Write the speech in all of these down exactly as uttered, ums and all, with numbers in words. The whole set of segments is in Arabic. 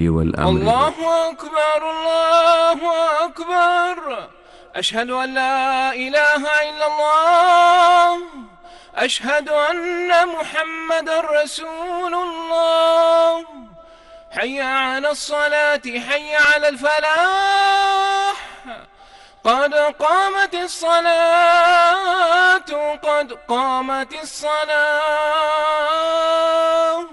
بالخير والأمر الله أكبر الله أكبر. أشهد أن لا إله إلا الله. أشهد أن محمد رسول الله. حي على الصلاة حي على الفلاح. قد قامت الصلاة قد قامت الصلاة.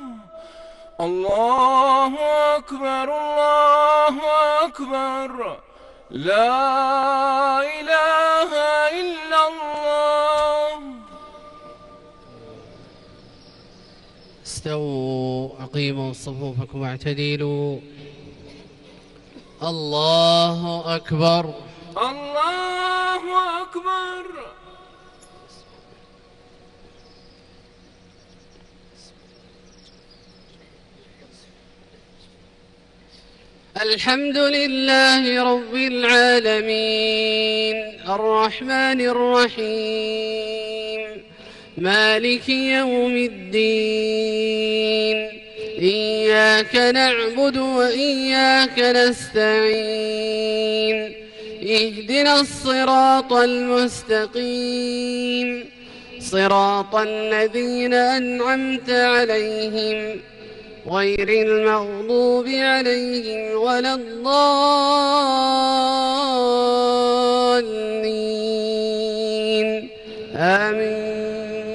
الله أكبر الله أكبر. لا إله إلا الله. استووا أقيموا صفوفكم واعتدلوا. الله أكبر الله أكبر. الحمد لله رب العالمين الرحمن الرحيم مالك يوم الدين. إياك نعبد وإياك نستعين. اهدنا الصراط المستقيم صراط الذين أنعمت عليهم غير المغضوب عليهم ولا الضالين آمين.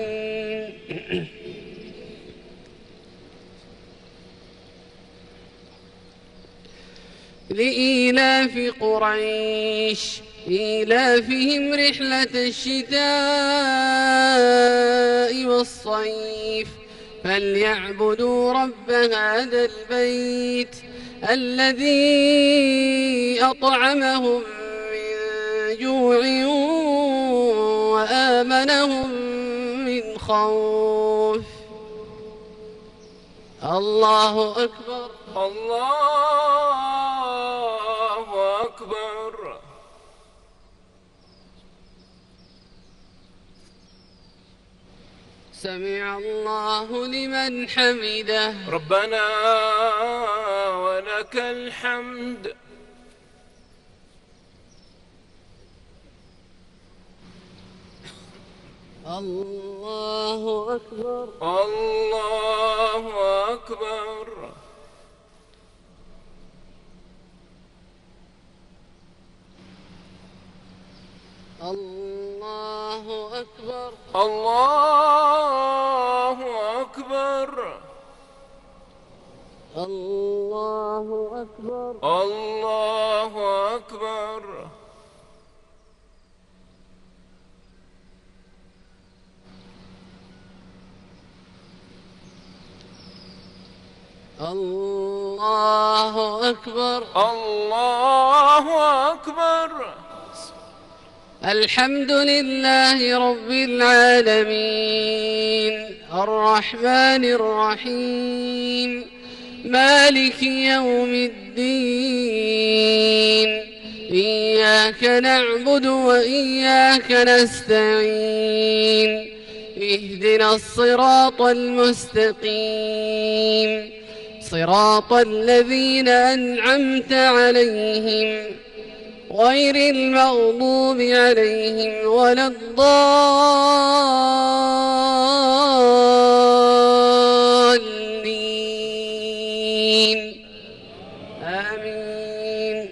لإيلاف قريش إيلافهم رحلة الشتاء والصيف فليعبدوا رب هذا البيت الذي أطعمهم من جوع وآمنهم من خوف. الله أكبر الله أكبر. سمع الله لمن حمده. ربنا ولك الحمد. الله أكبر الله أكبر. الله أكبر الله أكبر. الله أكبر الله أكبر. الله أكبر الله أكبر. الحمد لله رب العالمين الرحمن الرحيم مالك يوم الدين. إياك نعبد وإياك نستعين. اهدنا الصراط المستقيم صراط الذين أنعمت عليهم غير المغضوب عليهم ولا الضالين آمين.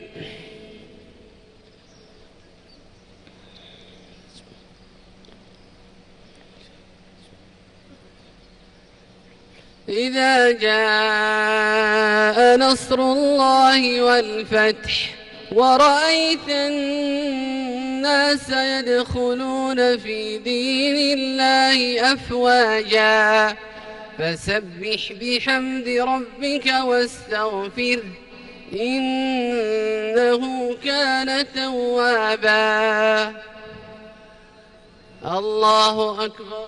إذا جاء نصر الله والفتح ورأيت الناس يدخلون في دين الله أفواجا فسبح بحمد ربك واستغفره إنه كان توابا. الله أكبر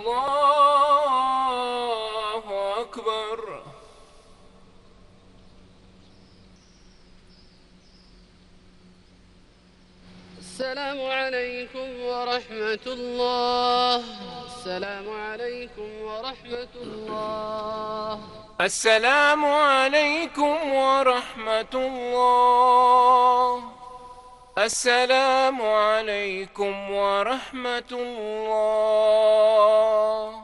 الله أكبر. السلام عليكم ورحمة الله. السلام عليكم ورحمة الله. السلام عليكم ورحمة الله. السلام عليكم ورحمة الله.